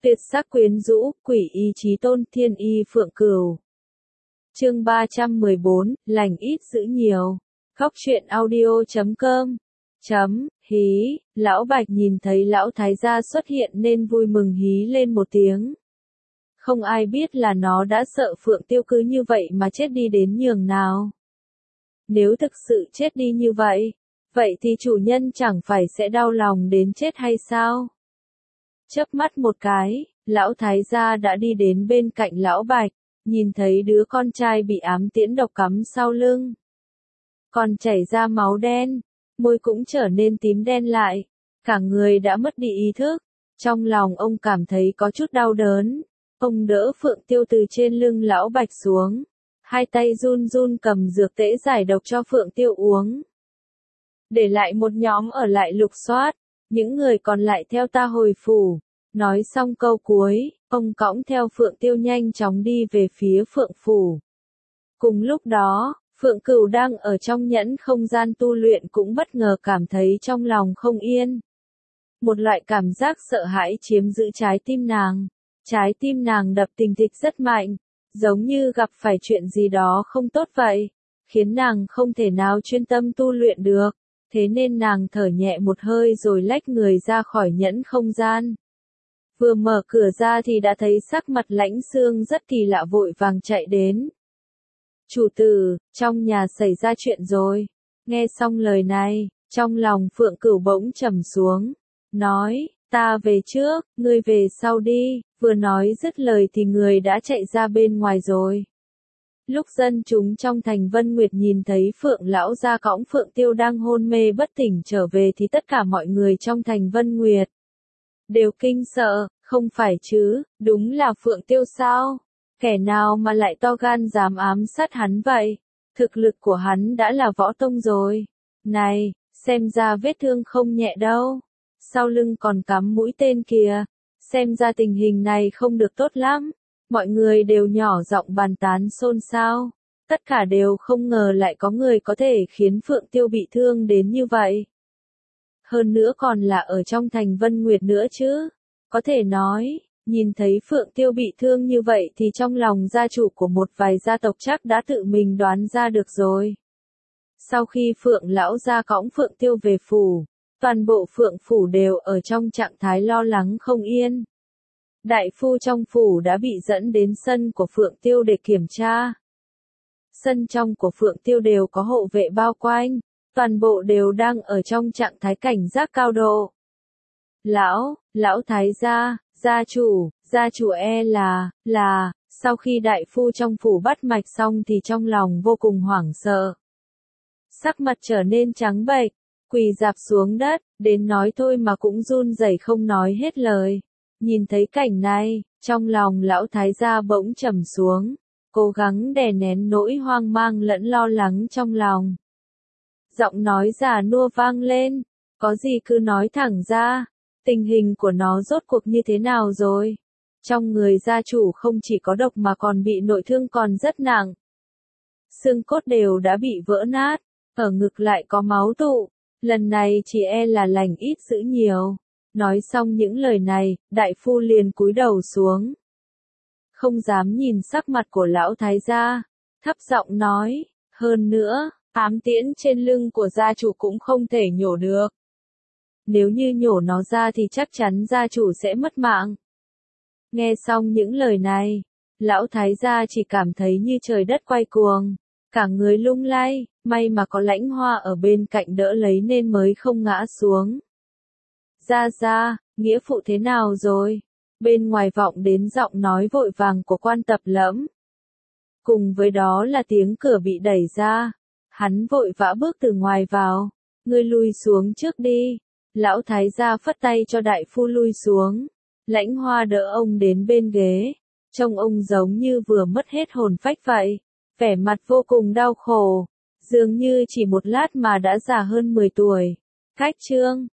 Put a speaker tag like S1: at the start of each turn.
S1: Tuyệt sắc quyến rũ, quỷ y chí tôn, thiên y phượng cửu. Chương 314, lành ít giữ nhiều. Góc truyện audio.com. Hí, lão Bạch nhìn thấy lão thái gia xuất hiện nên vui mừng hí lên một tiếng. Không ai biết là nó đã sợ Phượng Tiêu cứ như vậy mà chết đi đến nhường nào. Nếu thực sự chết đi như vậy thì chủ nhân chẳng phải sẽ đau lòng đến chết hay sao? Chớp mắt một cái, lão thái gia đã đi đến bên cạnh lão Bạch, nhìn thấy đứa con trai bị ám tiễn độc cắm sau lưng. Còn chảy ra máu đen, môi cũng trở nên tím đen lại, cả người đã mất đi ý thức. Trong lòng ông cảm thấy có chút đau đớn, ông đỡ Phượng Tiêu từ trên lưng lão Bạch xuống, hai tay run run cầm dược tễ giải độc cho Phượng Tiêu uống. Để lại một nhóm ở lại lục soát, những người còn lại theo ta hồi phủ. Nói xong câu cuối, ông cõng theo Phượng Tiêu nhanh chóng đi về phía Phượng phủ. Cùng lúc đó, Phượng Cửu đang ở trong nhẫn không gian tu luyện cũng bất ngờ cảm thấy trong lòng không yên. Một loại cảm giác sợ hãi chiếm giữ trái tim nàng. Trái tim nàng đập thình thịch rất mạnh, giống như gặp phải chuyện gì đó không tốt vậy, khiến nàng không thể nào chuyên tâm tu luyện được. Thế nên nàng thở nhẹ một hơi rồi lách người ra khỏi nhẫn không gian. Vừa mở cửa ra thì đã thấy sắc mặt Lãnh Xương rất kỳ lạ vội vàng chạy đến. Chủ tử, trong nhà xảy ra chuyện rồi. Nghe xong lời này, trong lòng Phượng Cửu bỗng trầm xuống. Nói, ta về trước, ngươi về sau đi. Vừa nói dứt lời thì người đã chạy ra bên ngoài rồi. Lúc dân chúng trong thành Vân Nguyệt nhìn thấy Phượng lão gia cõng Phượng Tiêu đang hôn mê bất tỉnh trở về thì tất cả mọi người trong thành Vân Nguyệt đều kinh sợ, không phải chứ, đúng là Phượng Tiêu sao? Kẻ nào mà lại to gan dám ám sát hắn vậy? Thực lực của hắn đã là võ tông rồi. Này, xem ra vết thương không nhẹ đâu. Sau lưng còn cắm mũi tên kìa. Xem ra tình hình này không được tốt lắm. Mọi người đều nhỏ giọng bàn tán xôn xao. Tất cả đều không ngờ lại có người có thể khiến Phượng Tiêu bị thương đến như vậy. Hơn nữa còn là ở trong thành Vân Nguyệt nữa chứ. Có thể nói, nhìn thấy Phượng Tiêu bị thương như vậy thì trong lòng gia chủ của một vài gia tộc chắc đã tự mình đoán ra được rồi. Sau khi Phượng lão gia cõng Phượng Tiêu về phủ, toàn bộ Phượng phủ đều ở trong trạng thái lo lắng không yên. Đại phu trong phủ đã bị dẫn đến sân của Phượng Tiêu để kiểm tra. Sân trong của Phượng Tiêu đều có hộ vệ bao quanh, toàn bộ đều đang ở trong trạng thái cảnh giác cao độ. Lão thái gia chủ sau khi đại phu trong phủ bắt mạch xong thì trong lòng vô cùng hoảng sợ. Sắc mặt trở nên trắng bệch, quỳ rạp xuống đất, đến nói thôi mà cũng run rẩy không nói hết lời. Nhìn thấy cảnh này, trong lòng lão thái gia bỗng trầm xuống, cố gắng đè nén nỗi hoang mang lẫn lo lắng trong lòng. Giọng nói già nua vang lên, có gì cứ nói thẳng ra, tình hình của nó rốt cuộc như thế nào rồi? Trong người gia chủ không chỉ có độc mà còn bị nội thương còn rất nặng. Xương cốt đều đã bị vỡ nát, ở ngực lại có máu tụ, lần này chỉ e là lành ít dữ nhiều. Nói xong những lời này, đại phu liền cúi đầu xuống. Không dám nhìn sắc mặt của lão thái gia, thấp giọng nói, hơn nữa, ám tiễn trên lưng của gia chủ cũng không thể nhổ được. Nếu như nhổ nó ra thì chắc chắn gia chủ sẽ mất mạng. Nghe xong những lời này, lão thái gia chỉ cảm thấy như trời đất quay cuồng, cả người lung lay, may mà có Lãnh Hoa ở bên cạnh đỡ lấy nên mới không ngã xuống. Gia, nghĩa phụ thế nào rồi? Bên ngoài vọng đến giọng nói vội vàng của Quan Tập Lẫm. Cùng với đó là tiếng cửa bị đẩy ra. Hắn vội vã bước từ ngoài vào. Ngươi lui xuống trước đi. Lão thái gia phất tay cho đại phu lui xuống. Lãnh Hoa đỡ ông đến bên ghế. Trông ông giống như vừa mất hết hồn phách vậy. Vẻ mặt vô cùng đau khổ. Dường như chỉ một lát mà đã già hơn 10 tuổi. Cách chương